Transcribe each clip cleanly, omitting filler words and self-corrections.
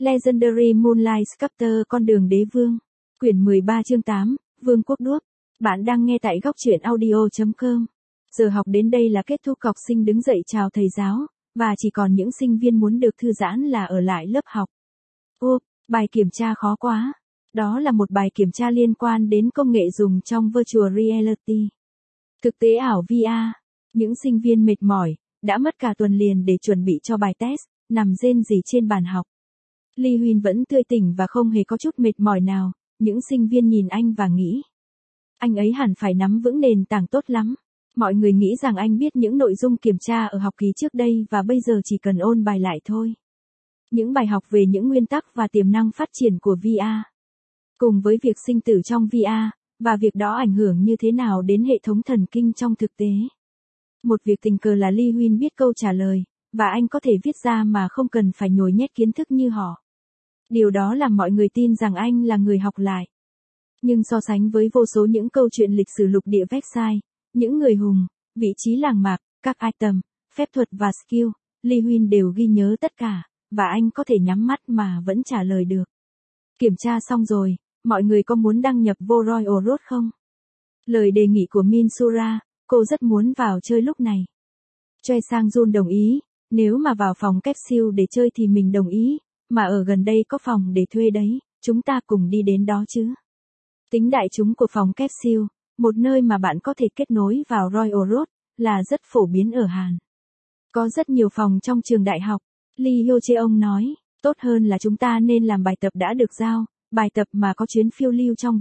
Legendary Moonlight Sculptor con đường đế vương. Quyển 13 chương 8, Vương quốc đuốc. Bạn đang nghe tại góc truyện audio.com. Giờ học đến đây là kết thúc, học sinh đứng dậy chào thầy giáo, và chỉ còn những sinh viên muốn được thư giãn là ở lại lớp học. Bài kiểm tra khó quá. Đó là một bài kiểm tra liên quan đến công nghệ dùng trong Virtual Reality. Thực tế ảo VR. Những sinh viên mệt mỏi, đã mất cả tuần liền để chuẩn bị cho bài test, nằm rên rỉ trên bàn học. Lee Huynh vẫn tươi tỉnh và không hề có chút mệt mỏi nào, những sinh viên nhìn anh và nghĩ. Anh ấy hẳn phải nắm vững nền tảng tốt lắm. Mọi người nghĩ rằng anh biết những nội dung kiểm tra ở học kỳ trước đây và bây giờ chỉ cần ôn bài lại thôi. Những bài học về những nguyên tắc và tiềm năng phát triển của VR. Cùng với việc sinh tử trong VR, và việc đó ảnh hưởng như thế nào đến hệ thống thần kinh trong thực tế. Một việc tình cờ là Lee Huynh biết câu trả lời, và anh có thể viết ra mà không cần phải nhồi nhét kiến thức như họ. Điều đó làm mọi người tin rằng anh là người học lại. Nhưng so sánh với vô số những câu chuyện lịch sử lục địa Versailles, những người hùng, vị trí làng mạc, các item, phép thuật và skill, Lee Huynh đều ghi nhớ tất cả, và anh có thể nhắm mắt mà vẫn trả lời được. Kiểm tra xong rồi, mọi người có muốn đăng nhập vô Royal Road không? Lời đề nghị của Minsura, cô rất muốn vào chơi lúc này. Choi Sang-jun đồng ý, nếu mà vào phòng capsule để chơi thì mình đồng ý, mà ở gần đây có phòng để thuê đấy, chúng ta cùng đi đến đó chứ. Tính đại chúng của phòng capsule, một nơi mà bạn có thể kết nối vào Royal Road, là rất phổ biến ở Hàn. Có rất nhiều phòng trong trường đại học, Lee Hyo-cheong nói, tốt hơn là chúng ta nên làm bài tập đã được giao, bài tập mà có chuyến phiêu lưu trong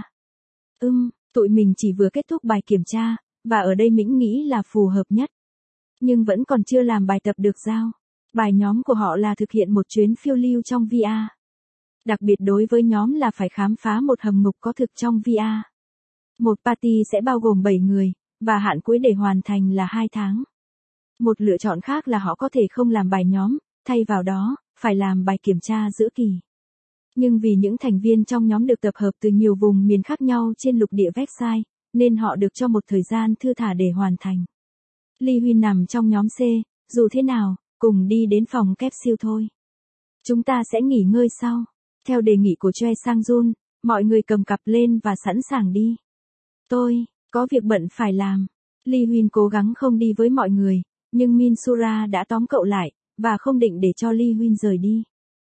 VR. Tụi mình chỉ vừa kết thúc bài kiểm tra, và ở đây mình nghĩ là phù hợp nhất. Nhưng vẫn còn chưa làm bài tập được giao. Bài nhóm của họ là thực hiện một chuyến phiêu lưu trong VR. Đặc biệt đối với nhóm là phải khám phá một hầm ngục có thực trong VR. Một party sẽ bao gồm 7 người, và hạn cuối để hoàn thành là 2 tháng. Một lựa chọn khác là họ có thể không làm bài nhóm, thay vào đó, phải làm bài kiểm tra giữa kỳ. Nhưng vì những thành viên trong nhóm được tập hợp từ nhiều vùng miền khác nhau trên lục địa Versailles, nên họ được cho một thời gian thư thả để hoàn thành. Lee Huynh nằm trong nhóm C, dù thế nào, cùng đi đến phòng capsule thôi. Chúng ta sẽ nghỉ ngơi sau. Theo đề nghị của Choi Sang-jun, mọi người cầm cặp lên và sẵn sàng đi. Tôi, có việc bận phải làm. Lee Huynh cố gắng không đi với mọi người, nhưng Minsura đã tóm cậu lại, và không định để cho Lee Huynh rời đi.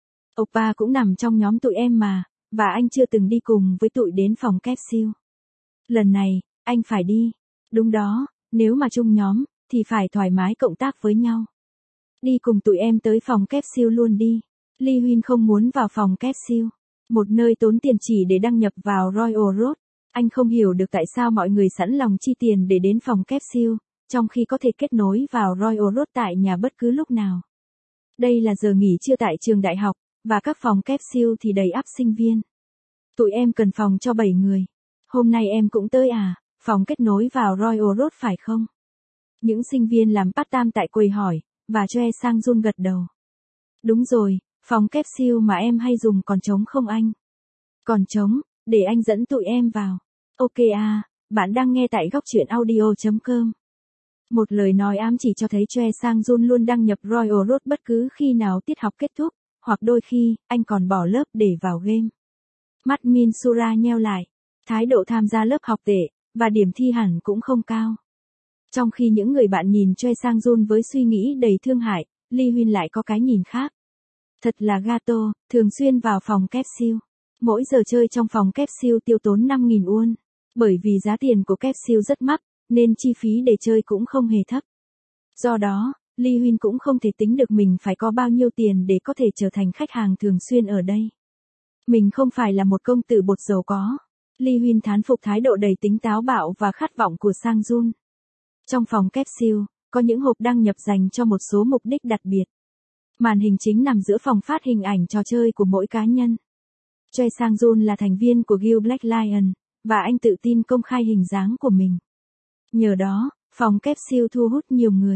Oppa cũng nằm trong nhóm tụi em mà, và anh chưa từng đi cùng với tụi đến phòng capsule. Lần này, anh phải đi. Đúng đó, nếu mà chung nhóm, thì phải thoải mái cộng tác với nhau. Đi cùng tụi em tới phòng capsule luôn đi. Lee Huynh không muốn vào phòng capsule, một nơi tốn tiền chỉ để đăng nhập vào Royal Road. Anh không hiểu được tại sao mọi người sẵn lòng chi tiền để đến phòng capsule, trong khi có thể kết nối vào Royal Road tại nhà bất cứ lúc nào. Đây là giờ nghỉ trưa tại trường đại học, và các phòng capsule thì đầy ắp sinh viên. Tụi em cần phòng cho 7 người. Hôm nay em cũng tới à, phòng kết nối vào Royal Road phải không? Những sinh viên làm part-time tại quầy hỏi, và Choi Sang-jun gật đầu. Đúng rồi, phòng capsule mà em hay dùng còn trống không anh? Còn trống, để anh dẫn tụi em vào. Ok à, bạn đang nghe tại góc truyện audio.com. Một lời nói ám chỉ cho thấy Choi Sang-jun luôn đăng nhập Royal Road bất cứ khi nào tiết học kết thúc, hoặc đôi khi, anh còn bỏ lớp để vào game. Mắt Minsura nheo lại. Thái độ tham gia lớp học tệ, và điểm thi hẳn cũng không cao. Trong khi những người bạn nhìn Choi Sang-jun với suy nghĩ đầy thương hại, Lee Huynh lại có cái nhìn khác. Thật là gato, thường xuyên vào phòng capsule. Mỗi giờ chơi trong phòng capsule tiêu tốn 5.000 won. Bởi vì giá tiền của capsule rất mắc, nên chi phí để chơi cũng không hề thấp. Do đó, Lee Huynh cũng không thể tính được mình phải có bao nhiêu tiền để có thể trở thành khách hàng thường xuyên ở đây. Mình không phải là một công tử bột giàu có. Lee Huynh thán phục thái độ đầy tính táo bạo và khát vọng của Sang-jun. Trong phòng capsule, có những hộp đăng nhập dành cho một số mục đích đặc biệt. Màn hình chính nằm giữa phòng phát hình ảnh trò chơi của mỗi cá nhân. Choi Sang-jun là thành viên của Guild Black Lion, và anh tự tin công khai hình dáng của mình. Nhờ đó, phòng capsule thu hút nhiều người.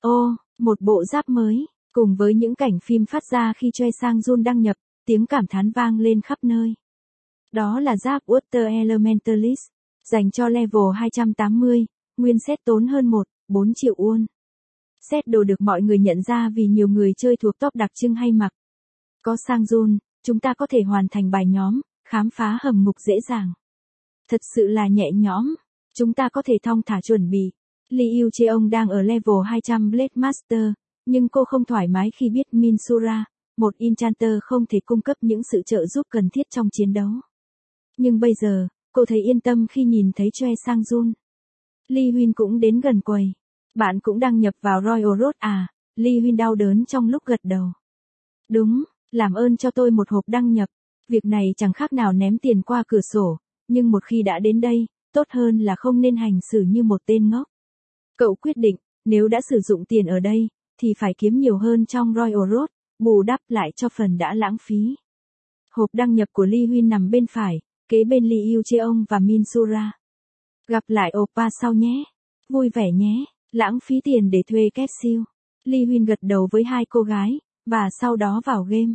Một bộ giáp mới, cùng với những cảnh phim phát ra khi Choi Sang-jun đăng nhập, tiếng cảm thán vang lên khắp nơi. Đó là giáp Water Elementalist, dành cho level 280, nguyên set tốn hơn 1,4 triệu won. Set đồ được mọi người nhận ra vì nhiều người chơi thuộc top đặc trưng hay mặc. Có Sang Jun, chúng ta có thể hoàn thành bài nhóm, khám phá hầm ngục dễ dàng. Thật sự là nhẹ nhõm. Chúng ta có thể thong thả chuẩn bị. Lee Yu Cheong đang ở level 200 Blade Master, nhưng cô không thoải mái khi biết Min Sura, một Enchanter không thể cung cấp những sự trợ giúp cần thiết trong chiến đấu. Nhưng bây giờ, cô thấy yên tâm khi nhìn thấy Choi Sang Jun. Lee Huynh cũng đến gần quầy. Bạn cũng đăng nhập vào Royal Road à? Lee Huynh đau đớn trong lúc gật đầu. Đúng, làm ơn cho tôi một hộp đăng nhập. Việc này chẳng khác nào ném tiền qua cửa sổ, nhưng một khi đã đến đây, tốt hơn là không nên hành xử như một tên ngốc. Cậu quyết định, nếu đã sử dụng tiền ở đây, thì phải kiếm nhiều hơn trong Royal Road, bù đắp lại cho phần đã lãng phí. Hộp đăng nhập của Lee Huynh nằm bên phải, kế bên Lee Yu Cheong và Min Sura. Gặp lại oppa sau nhé. Vui vẻ nhé. Lãng phí tiền để thuê capsule. Lee Huynh gật đầu với hai cô gái, và sau đó vào game.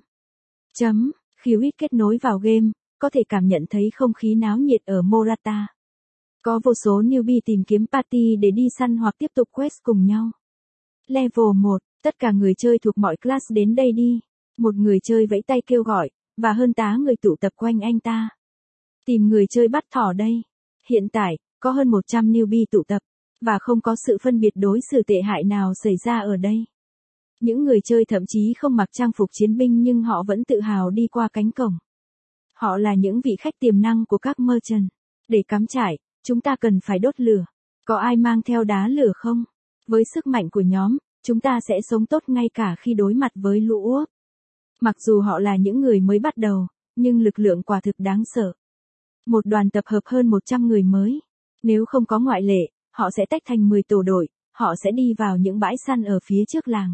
Khi Wit kết nối vào game, có thể cảm nhận thấy không khí náo nhiệt ở Morata. Có vô số newbie tìm kiếm party để đi săn hoặc tiếp tục quest cùng nhau. Level 1, tất cả người chơi thuộc mọi class đến đây đi. Một người chơi vẫy tay kêu gọi, và hơn tá người tụ tập quanh anh ta. Tìm người chơi bắt thỏ đây. Hiện tại, có hơn 100 newbie tụ tập, và không có sự phân biệt đối xử tệ hại nào xảy ra ở đây. Những người chơi thậm chí không mặc trang phục chiến binh nhưng họ vẫn tự hào đi qua cánh cổng. Họ là những vị khách tiềm năng của các merchant. Để cắm trại, chúng ta cần phải đốt lửa. Có ai mang theo đá lửa không? Với sức mạnh của nhóm, chúng ta sẽ sống tốt ngay cả khi đối mặt với lũ uốc. Mặc dù họ là những người mới bắt đầu, nhưng lực lượng quả thực đáng sợ. Một đoàn tập hợp hơn 100 người mới. Nếu không có ngoại lệ, họ sẽ tách thành 10 tổ đội, họ sẽ đi vào những bãi săn ở phía trước làng.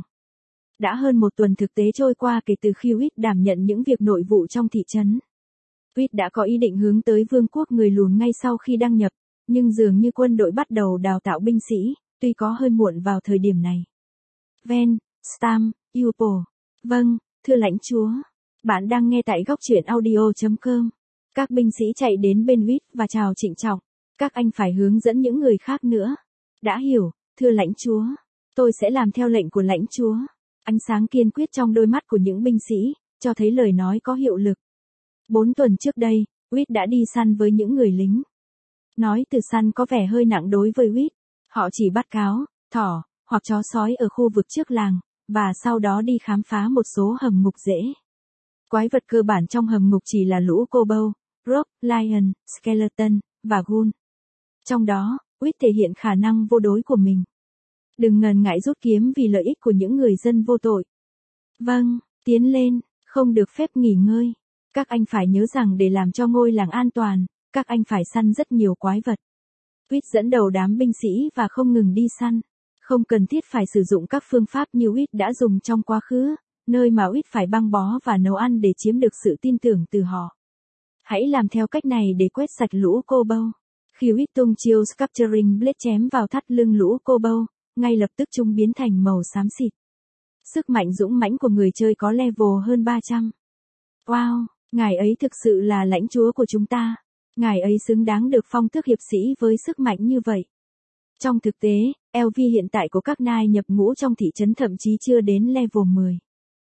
Đã hơn một tuần thực tế trôi qua kể từ khi Wit đảm nhận những việc nội vụ trong thị trấn. Wit đã có ý định hướng tới vương quốc người lùn ngay sau khi đăng nhập, nhưng dường như quân đội bắt đầu đào tạo binh sĩ, tuy có hơi muộn vào thời điểm này. Ven, Stam, Yupo. Vâng, thưa lãnh chúa. Bạn đang nghe tại góc truyện audio.com. Các binh sĩ chạy đến bên Wit và chào trịnh trọng. Các anh phải hướng dẫn những người khác nữa. Đã hiểu, thưa lãnh chúa. Tôi sẽ làm theo lệnh của lãnh chúa. Ánh sáng kiên quyết trong đôi mắt của những binh sĩ, cho thấy lời nói có hiệu lực. 4 tuần trước đây, Wit đã đi săn với những người lính. Nói từ săn có vẻ hơi nặng đối với Wit. Họ chỉ bắt cáo, thỏ, hoặc chó sói ở khu vực trước làng, và sau đó đi khám phá một số hầm ngục rễ. Quái vật cơ bản trong hầm ngục chỉ là lũ kobold, rogue, lion, skeleton, và ghoul. Trong đó, Wit thể hiện khả năng vô đối của mình. Đừng ngần ngại rút kiếm vì lợi ích của những người dân vô tội. Vâng, tiến lên, không được phép nghỉ ngơi. Các anh phải nhớ rằng để làm cho ngôi làng an toàn, các anh phải săn rất nhiều quái vật. Wit dẫn đầu đám binh sĩ và không ngừng đi săn. Không cần thiết phải sử dụng các phương pháp như Wit đã dùng trong quá khứ, nơi mà Wit phải băng bó và nấu ăn để chiếm được sự tin tưởng từ họ. Hãy làm theo cách này để quét sạch lũ kobold. Khi Wit tung chiêu Sculpturing Blade chém vào thắt lưng lũ kobold, ngay lập tức chúng biến thành màu xám xịt. Sức mạnh dũng mãnh của người chơi có level hơn 300. Wow, ngài ấy thực sự là lãnh chúa của chúng ta. Ngài ấy xứng đáng được phong tước hiệp sĩ với sức mạnh như vậy. Trong thực tế, LV hiện tại của các nai nhập ngũ trong thị trấn thậm chí chưa đến level 10.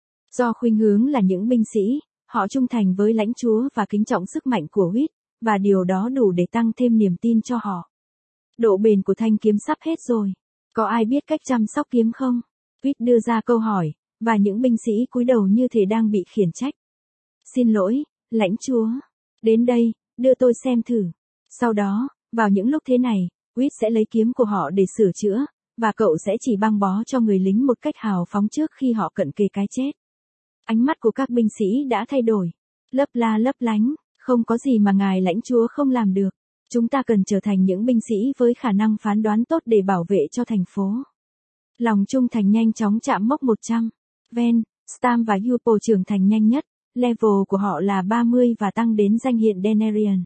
Do khuynh hướng là những binh sĩ, họ trung thành với lãnh chúa và kính trọng sức mạnh của Wit, và điều đó đủ để tăng thêm niềm tin cho họ. Độ bền của thanh kiếm sắp hết rồi. Có ai biết cách chăm sóc kiếm không? Wit đưa ra câu hỏi, và những binh sĩ cúi đầu như thể đang bị khiển trách. Xin lỗi, lãnh chúa. Đến đây, đưa tôi xem thử. Sau đó, vào những lúc thế này, Wit sẽ lấy kiếm của họ để sửa chữa, và cậu sẽ chỉ băng bó cho người lính một cách hào phóng trước khi họ cận kề cái chết. Ánh mắt của các binh sĩ đã thay đổi. Lấp la lấp lánh, không có gì mà ngài lãnh chúa không làm được. Chúng ta cần trở thành những binh sĩ với khả năng phán đoán tốt để bảo vệ cho thành phố. Lòng trung thành nhanh chóng chạm mốc 100. Ven, Stam và Yupo trưởng thành nhanh nhất, level của họ là 30 và tăng đến danh hiện Denarian.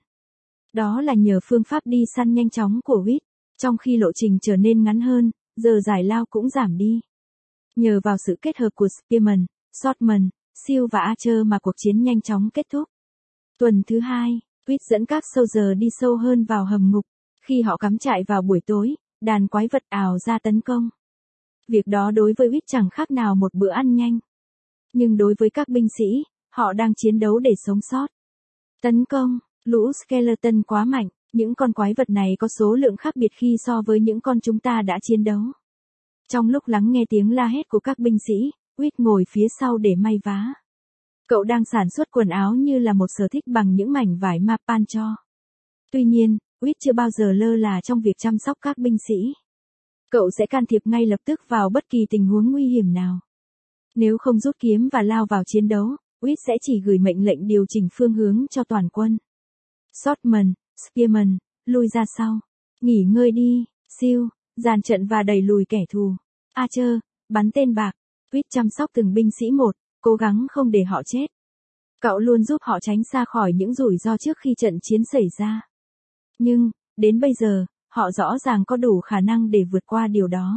Đó là nhờ phương pháp đi săn nhanh chóng của Wit, trong khi lộ trình trở nên ngắn hơn, giờ giải lao cũng giảm đi. Nhờ vào sự kết hợp của Spearman, Swordsman, Seal và Archer mà cuộc chiến nhanh chóng kết thúc. Tuần thứ 2, Wit dẫn các soldier đi sâu hơn vào hầm ngục. Khi họ cắm trại vào buổi tối, đàn quái vật ào ra tấn công. Việc đó đối với Wit chẳng khác nào một bữa ăn nhanh. Nhưng đối với các binh sĩ, Họ đang chiến đấu để sống sót. Tấn công, lũ skeleton quá mạnh, những con quái vật này có số lượng khác biệt khi so với những con chúng ta đã chiến đấu. Trong lúc lắng nghe tiếng la hét của các binh sĩ, Whit ngồi phía sau để may vá. Cậu đang sản xuất quần áo như là một sở thích bằng những mảnh vải mapan cho. Tuy nhiên, Whit chưa bao giờ lơ là trong việc chăm sóc các binh sĩ. Cậu sẽ can thiệp ngay lập tức vào bất kỳ tình huống nguy hiểm nào. Nếu không rút kiếm và lao vào chiến đấu, Whit sẽ chỉ gửi mệnh lệnh điều chỉnh phương hướng cho toàn quân. Swordsman, Spearman, lui ra sau. Nghỉ ngơi đi, siêu, dàn trận và đẩy lùi kẻ thù. Archer, bắn tên bạc. Whit chăm sóc từng binh sĩ một, cố gắng không để họ chết. Cậu luôn giúp họ tránh xa khỏi những rủi ro trước khi trận chiến xảy ra. Nhưng, đến bây giờ, họ rõ ràng có đủ khả năng để vượt qua điều đó.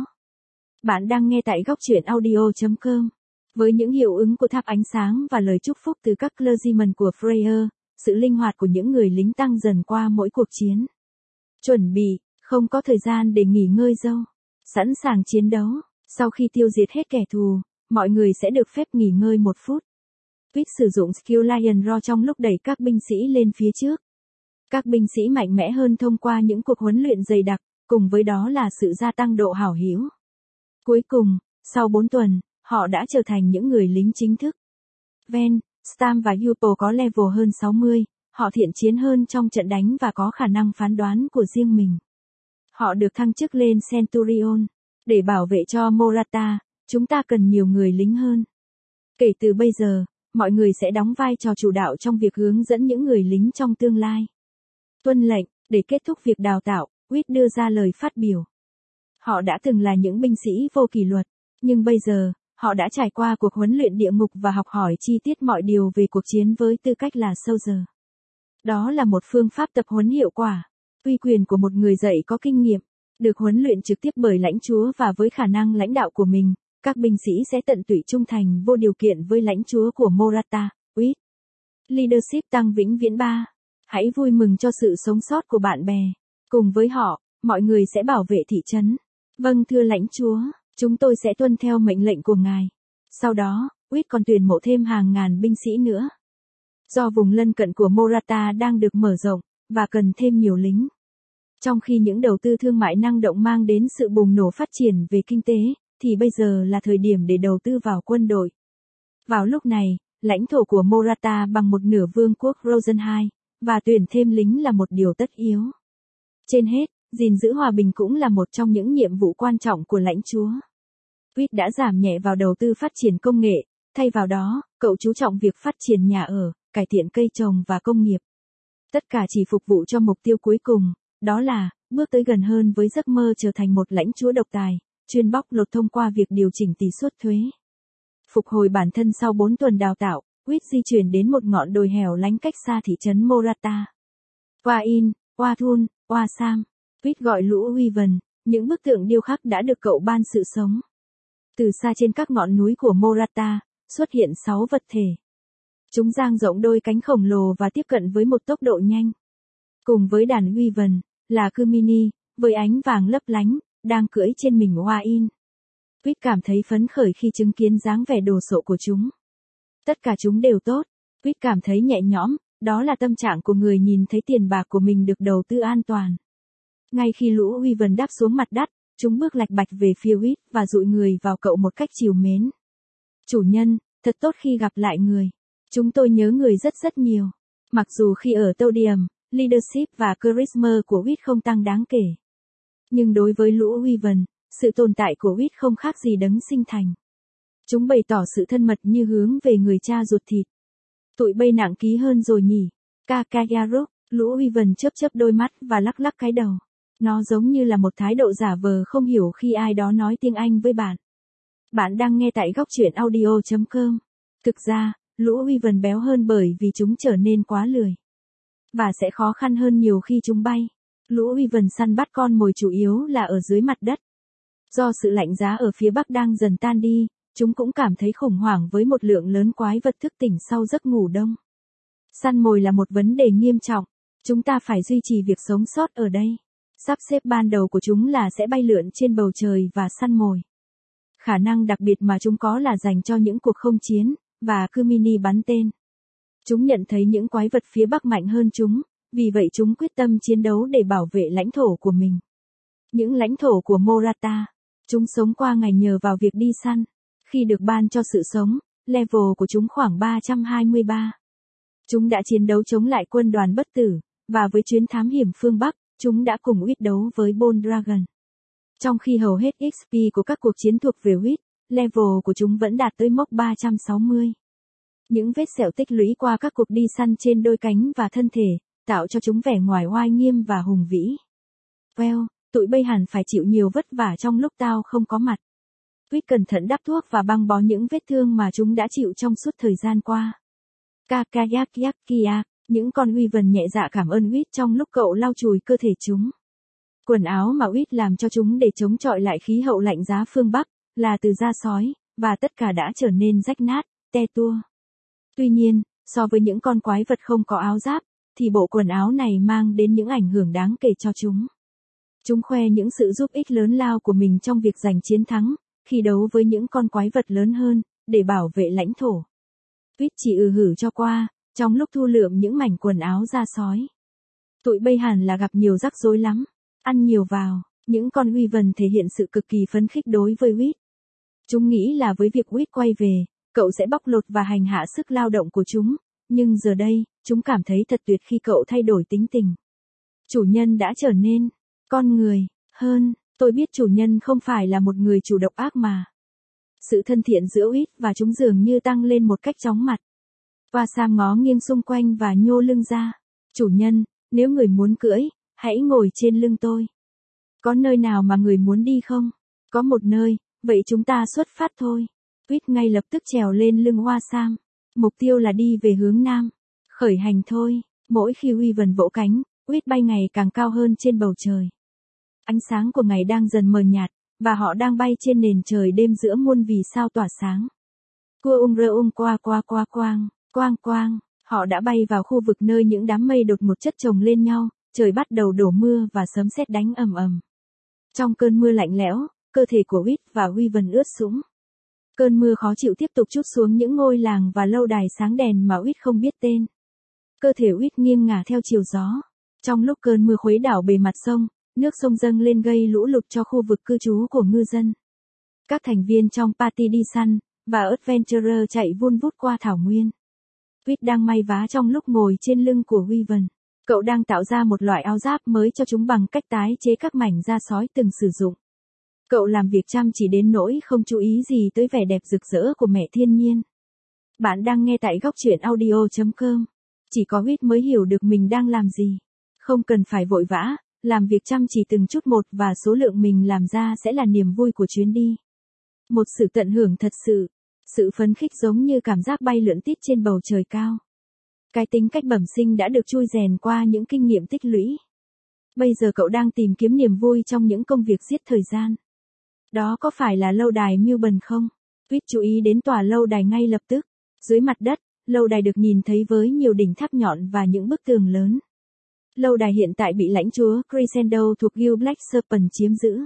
Bạn đang nghe tại góc truyện audio.com. Với những hiệu ứng của tháp ánh sáng và lời chúc phúc từ các clergyman của Freyr, sự linh hoạt của những người lính tăng dần qua mỗi cuộc chiến. Chuẩn bị, không có thời gian để nghỉ ngơi đâu. Sẵn sàng chiến đấu, sau khi tiêu diệt hết kẻ thù, mọi người sẽ được phép nghỉ ngơi 1 phút. Whit sử dụng skill Lion Roar trong lúc đẩy các binh sĩ lên phía trước. Các binh sĩ mạnh mẽ hơn thông qua những cuộc huấn luyện dày đặc, cùng với đó là sự gia tăng độ hảo hữu. Cuối cùng, sau 4 tuần, họ đã trở thành những người lính chính thức. Ven, Stam và Yupo có level hơn 60, họ thiện chiến hơn trong trận đánh và có khả năng phán đoán của riêng mình. Họ được thăng chức lên Centurion. Để bảo vệ cho Morata, chúng ta cần nhiều người lính hơn. Kể từ bây giờ, mọi người sẽ đóng vai trò chủ đạo trong việc hướng dẫn những người lính trong tương lai. Tuân lệnh, để kết thúc việc đào tạo, Whit đưa ra lời phát biểu. Họ đã từng là những binh sĩ vô kỷ luật, nhưng bây giờ, họ đã trải qua cuộc huấn luyện địa ngục và học hỏi chi tiết mọi điều về cuộc chiến với tư cách là soldier. Đó là một phương pháp tập huấn hiệu quả, uy quyền của một người dạy có kinh nghiệm, được huấn luyện trực tiếp bởi lãnh chúa và với khả năng lãnh đạo của mình, các binh sĩ sẽ tận tụy trung thành vô điều kiện với lãnh chúa của Morata, Whit. Leadership tăng vĩnh viễn 3. Hãy vui mừng cho sự sống sót của bạn bè. Cùng với họ, mọi người sẽ bảo vệ thị trấn. Vâng thưa lãnh chúa, chúng tôi sẽ tuân theo mệnh lệnh của ngài. Sau đó, Whit còn tuyển mộ thêm hàng ngàn binh sĩ nữa. Do vùng lân cận của Morata đang được mở rộng, và cần thêm nhiều lính. Trong khi những đầu tư thương mại năng động mang đến sự bùng nổ phát triển về kinh tế, thì bây giờ là thời điểm để đầu tư vào quân đội. Vào lúc này, lãnh thổ của Morata bằng một nửa vương quốc Rosenheim, và tuyển thêm lính là một điều tất yếu. Trên hết, gìn giữ hòa bình cũng là một trong những nhiệm vụ quan trọng của lãnh chúa. Whit đã giảm nhẹ vào đầu tư phát triển công nghệ, thay vào đó, cậu chú trọng việc phát triển nhà ở, cải thiện cây trồng và công nghiệp. Tất cả chỉ phục vụ cho mục tiêu cuối cùng, đó là, bước tới gần hơn với giấc mơ trở thành một lãnh chúa độc tài, chuyên bóc lột thông qua việc điều chỉnh tỷ suất thuế. Phục hồi bản thân sau 4 tuần đào tạo, Whit di chuyển đến một ngọn đồi hẻo lánh cách xa thị trấn Morata. Wain, Wathun, Wasam, Whit gọi lũ Wyvern, những bức tượng điêu khắc đã được cậu ban sự sống. Từ xa trên các ngọn núi của Morata, xuất hiện 6 vật thể. Chúng dang rộng đôi cánh khổng lồ và tiếp cận với một tốc độ nhanh. Cùng với đàn Wyvern, là Kumini, với ánh vàng lấp lánh, đang cưỡi trên mình Wain. Whit cảm thấy phấn khởi khi chứng kiến dáng vẻ đồ sộ của chúng. Tất cả chúng đều tốt. Whit cảm thấy nhẹ nhõm, đó là tâm trạng của người nhìn thấy tiền bạc của mình được đầu tư an toàn. Ngay khi lũ Wyvern đáp xuống mặt đất, chúng bước lạch bạch về phía Whit và dụi người vào cậu một cách trìu mến. Chủ nhân, thật tốt khi gặp lại người. Chúng tôi nhớ người rất rất nhiều. Mặc dù khi ở Todium, leadership và charisma của Whit không tăng đáng kể. Nhưng đối với lũ Wyvern, sự tồn tại của Whit không khác gì đấng sinh thành. Chúng bày tỏ sự thân mật như hướng về người cha ruột thịt. Tụi bay nặng ký hơn rồi nhỉ. Kakayaruk, lũ Wyvern chớp chớp đôi mắt và lắc lắc cái đầu. Nó giống như là một thái độ giả vờ không hiểu khi ai đó nói tiếng Anh với bạn. Bạn đang nghe tại góc truyện audio.com. Thực ra, lũ Wyvern béo hơn bởi vì chúng trở nên quá lười. Và sẽ khó khăn hơn nhiều khi chúng bay. Lũ Wyvern săn bắt con mồi chủ yếu là ở dưới mặt đất. Do sự lạnh giá ở phía bắc đang dần tan đi, chúng cũng cảm thấy khủng hoảng với một lượng lớn quái vật thức tỉnh sau giấc ngủ đông. Săn mồi là một vấn đề nghiêm trọng. Chúng ta phải duy trì việc sống sót ở đây. Sắp xếp ban đầu của chúng là sẽ bay lượn trên bầu trời và săn mồi. Khả năng đặc biệt mà chúng có là dành cho những cuộc không chiến, và Kumini bắn tên. Chúng nhận thấy những quái vật phía Bắc mạnh hơn chúng, vì vậy chúng quyết tâm chiến đấu để bảo vệ lãnh thổ của mình. Những lãnh thổ của Morata, chúng sống qua ngày nhờ vào việc đi săn. Khi được ban cho sự sống, level của chúng khoảng 323. Chúng đã chiến đấu chống lại quân đoàn bất tử, và với chuyến thám hiểm phương Bắc, chúng đã cùng Wit đấu với Bold Dragon. Trong khi hầu hết XP của các cuộc chiến thuộc về Wit, level của chúng vẫn đạt tới mốc 360. Những vết sẹo tích lũy qua các cuộc đi săn trên đôi cánh và thân thể, tạo cho chúng vẻ ngoài oai nghiêm và hùng vĩ. Well, tụi bay hẳn phải chịu nhiều vất vả trong lúc tao không có mặt. Wit cẩn thận đắp thuốc và băng bó những vết thương mà chúng đã chịu trong suốt thời gian qua. Kakayak yak kia, những con Wyvern nhẹ dạ cảm ơn Wit trong lúc cậu lau chùi cơ thể chúng. Quần áo mà Wit làm cho chúng để chống chọi lại khí hậu lạnh giá phương Bắc, là từ da sói, và tất cả đã trở nên rách nát, te tua. Tuy nhiên, so với những con quái vật không có áo giáp, thì bộ quần áo này mang đến những ảnh hưởng đáng kể cho chúng. Chúng khoe những sự giúp ích lớn lao của mình trong việc giành chiến thắng, khi đấu với những con quái vật lớn hơn, để bảo vệ lãnh thổ. Wit chỉ hử cho qua, trong lúc thu lượm những mảnh quần áo da sói. Tụi bay hẳn là gặp nhiều rắc rối lắm. Ăn nhiều vào, những con Wyvern thể hiện sự cực kỳ phấn khích đối với Wit. Chúng nghĩ là với việc Wit quay về, cậu sẽ bóc lột và hành hạ sức lao động của chúng, nhưng giờ đây, chúng cảm thấy thật tuyệt khi cậu thay đổi tính tình. Chủ nhân đã trở nên con người hơn. Tôi biết chủ nhân không phải là một người chủ độc ác mà. Sự thân thiện giữa Wit và chúng dường như tăng lên một cách chóng mặt. Và Sam ngó nghiêng xung quanh và nhô lưng ra. Chủ nhân, nếu người muốn cưỡi, hãy ngồi trên lưng tôi. Có nơi nào mà người muốn đi không? Có một nơi, vậy chúng ta xuất phát thôi. Wit ngay lập tức trèo lên lưng Hoa Sam. Mục tiêu là đi về hướng nam. Khởi hành thôi. Mỗi khi Wyvern vỗ cánh, Wit bay ngày càng cao hơn trên bầu trời. Ánh sáng của ngày đang dần mờ nhạt, và họ đang bay trên nền trời đêm giữa muôn vì sao tỏa sáng. Cua rơ qua qua qua quang, quang quang, họ đã bay vào khu vực nơi những đám mây đột ngột chất chồng lên nhau, trời bắt đầu đổ mưa và sấm sét đánh ầm ầm. Trong cơn mưa lạnh lẽo, cơ thể của Wit và Wyvern ướt sũng. Cơn mưa khó chịu tiếp tục trút xuống những ngôi làng và lâu đài sáng đèn mà Wit không biết tên. Cơ thể Wit nghiêng ngả theo chiều gió. Trong lúc cơn mưa khuấy đảo bề mặt sông, nước sông dâng lên gây lũ lụt cho khu vực cư trú của ngư dân. Các thành viên trong party đi săn, và Adventurer chạy vun vút qua thảo nguyên. Wit đang may vá trong lúc ngồi trên lưng của Wyvern. Cậu đang tạo ra một loại áo giáp mới cho chúng bằng cách tái chế các mảnh da sói từng sử dụng. Cậu làm việc chăm chỉ đến nỗi không chú ý gì tới vẻ đẹp rực rỡ của mẹ thiên nhiên. Bạn đang nghe tại góc truyện audio.com. Chỉ có Wit mới hiểu được mình đang làm gì. Không cần phải vội vã, làm việc chăm chỉ từng chút một và số lượng mình làm ra sẽ là niềm vui của chuyến đi. Một sự tận hưởng thật sự. Sự phấn khích giống như cảm giác bay lượn tít trên bầu trời cao. Cái tính cách bẩm sinh đã được chui rèn qua những kinh nghiệm tích lũy. Bây giờ cậu đang tìm kiếm niềm vui trong những công việc giết thời gian. Đó có phải là lâu đài Milburn không? Wit chú ý đến tòa lâu đài ngay lập tức. Dưới mặt đất, lâu đài được nhìn thấy với nhiều đỉnh tháp nhọn và những bức tường lớn. Lâu đài hiện tại bị lãnh chúa Crescendo thuộc Guild Black Serpent chiếm giữ.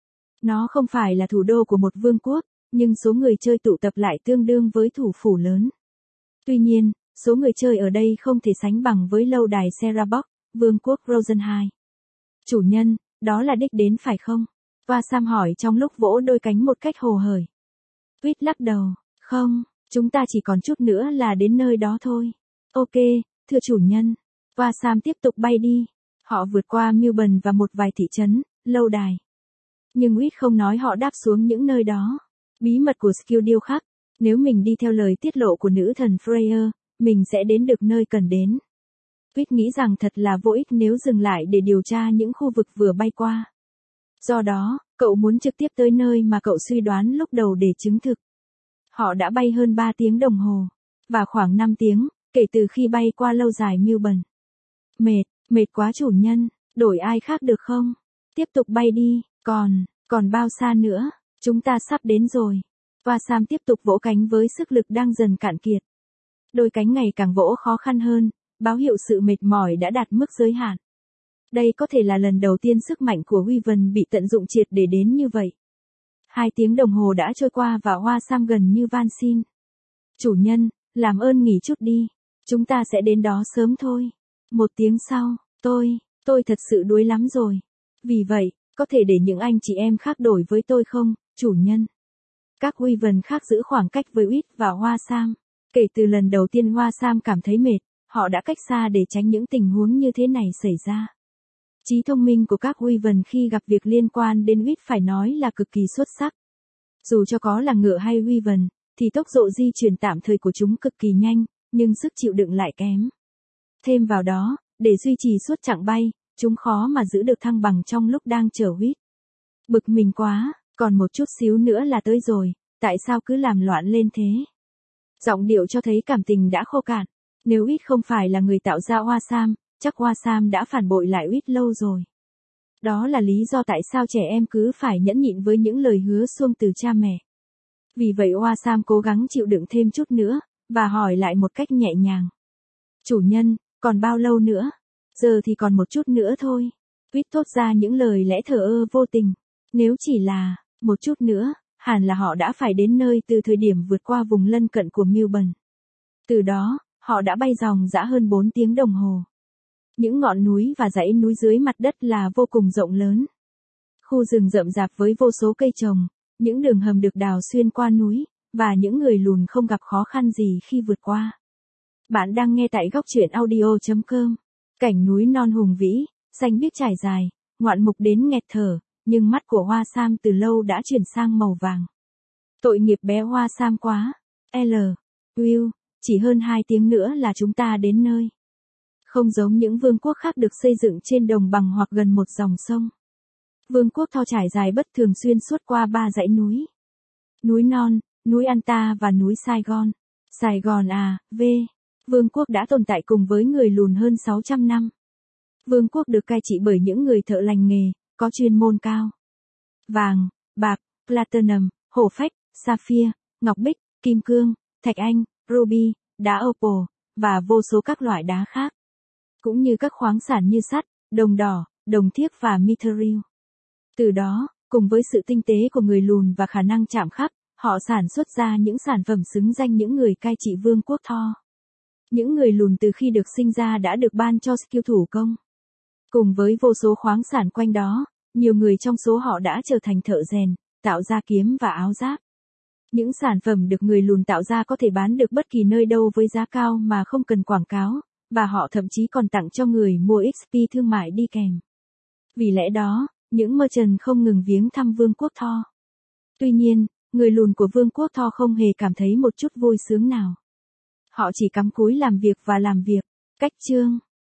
Nó không phải là thủ đô của một vương quốc, nhưng số người chơi tụ tập lại tương đương với thủ phủ lớn. Tuy nhiên, số người chơi ở đây không thể sánh bằng với lâu đài Serabok, vương quốc Rosenheim. Chủ nhân, đó là đích đến phải không? Và Sam hỏi trong lúc vỗ đôi cánh một cách hồ hởi. Wit lắc đầu, không, chúng ta chỉ còn chút nữa là đến nơi đó thôi. Ok, thưa chủ nhân. Và Sam tiếp tục bay đi. Họ vượt qua Milburn và một vài thị trấn, lâu đài. Nhưng Wit không nói họ đáp xuống những nơi đó. Bí mật của skill điêu khắc. Nếu mình đi theo lời tiết lộ của nữ thần Freya, mình sẽ đến được nơi cần đến. Wit nghĩ rằng thật là vô ích nếu dừng lại để điều tra những khu vực vừa bay qua. Do đó, cậu muốn trực tiếp tới nơi mà cậu suy đoán lúc đầu để chứng thực. Họ đã bay hơn 3 tiếng đồng hồ. Và khoảng 5 tiếng, kể từ khi bay qua lâu dài Milburn. Mệt quá chủ nhân, đổi ai khác được không? Tiếp tục bay đi, còn bao xa nữa, chúng ta sắp đến rồi. Và Sam tiếp tục vỗ cánh với sức lực đang dần cạn kiệt. Đôi cánh ngày càng vỗ khó khăn hơn, báo hiệu sự mệt mỏi đã đạt mức giới hạn. Đây có thể là lần đầu tiên sức mạnh của Wyvern bị tận dụng triệt để đến như vậy. 2 tiếng đồng hồ đã trôi qua và Hoa Sam gần như van xin. Chủ nhân, làm ơn nghỉ chút đi. Chúng ta sẽ đến đó sớm thôi. Một tiếng sau, tôi thật sự đuối lắm rồi. Vì vậy, có thể để những anh chị em khác đổi với tôi không, chủ nhân? Các Wyvern khác giữ khoảng cách với Uýt và Hoa Sam. Kể từ lần đầu tiên Hoa Sam cảm thấy mệt, họ đã cách xa để tránh những tình huống như thế này xảy ra. Trí thông minh của các Wyvern khi gặp việc liên quan đến Uýt phải nói là cực kỳ xuất sắc. Dù cho có là ngựa hay Wyvern, thì tốc độ di chuyển tạm thời của chúng cực kỳ nhanh, nhưng sức chịu đựng lại kém. Thêm vào đó, để duy trì suốt chặng bay, chúng khó mà giữ được thăng bằng trong lúc đang chở Uýt. Bực mình quá, còn một chút xíu nữa là tới rồi, tại sao cứ làm loạn lên thế? Giọng điệu cho thấy cảm tình đã khô cạn. Nếu Uýt không phải là người tạo ra Hoa Sam, chắc Hoa Sam đã phản bội lại Uýt lâu rồi. Đó là lý do tại sao trẻ em cứ phải nhẫn nhịn với những lời hứa suông từ cha mẹ. Vì vậy Hoa Sam cố gắng chịu đựng thêm chút nữa, và hỏi lại một cách nhẹ nhàng. Chủ nhân, còn bao lâu nữa? Giờ thì còn một chút nữa thôi. Uýt thốt ra những lời lẽ thờ ơ vô tình. Nếu chỉ là một chút nữa, hẳn là họ đã phải đến nơi từ thời điểm vượt qua vùng lân cận của Melbourne. Từ đó, họ đã bay dòng dã hơn 4 tiếng đồng hồ. Những ngọn núi và dãy núi dưới mặt đất là vô cùng rộng lớn. Khu rừng rậm rạp với vô số cây trồng, những đường hầm được đào xuyên qua núi, và những người lùn không gặp khó khăn gì khi vượt qua. Bạn đang nghe tại góc truyện audio.com. Cảnh núi non hùng vĩ, xanh biếc trải dài, ngoạn mục đến nghẹt thở, nhưng mắt của Hoa Sam từ lâu đã chuyển sang màu vàng. Tội nghiệp bé Hoa Sam quá. Will, chỉ hơn 2 tiếng nữa là chúng ta đến nơi. Không giống những vương quốc khác được xây dựng trên đồng bằng hoặc gần một dòng sông. Vương quốc Tho trải dài bất thường xuyên suốt qua 3 dãy núi. Núi Non, núi Anta và núi Saigon. Saigon Vương quốc đã tồn tại cùng với người lùn hơn 600 năm. Vương quốc được cai trị bởi những người thợ lành nghề, có chuyên môn cao. Vàng, bạc, platinum, hổ phách, sapphire, ngọc bích, kim cương, thạch anh, ruby, đá opal, và vô số các loại đá khác. Cũng như các khoáng sản như sắt, đồng đỏ, đồng thiếc và mithril. Từ đó, cùng với sự tinh tế của người lùn và khả năng chạm khắc, họ sản xuất ra những sản phẩm xứng danh những người cai trị vương quốc Tho. Những người lùn từ khi được sinh ra đã được ban cho skill thủ công. Cùng với vô số khoáng sản quanh đó, nhiều người trong số họ đã trở thành thợ rèn, tạo ra kiếm và áo giáp. Những sản phẩm được người lùn tạo ra có thể bán được bất kỳ nơi đâu với giá cao mà không cần quảng cáo, và họ thậm chí còn tặng cho người mua XP thương mại đi kèm. Vì lẽ đó, những merchant không ngừng viếng thăm vương quốc Tho. Tuy nhiên, người lùn của vương quốc Tho không hề cảm thấy một chút vui sướng nào. Họ chỉ cắm cúi làm việc và làm việc. Cách chương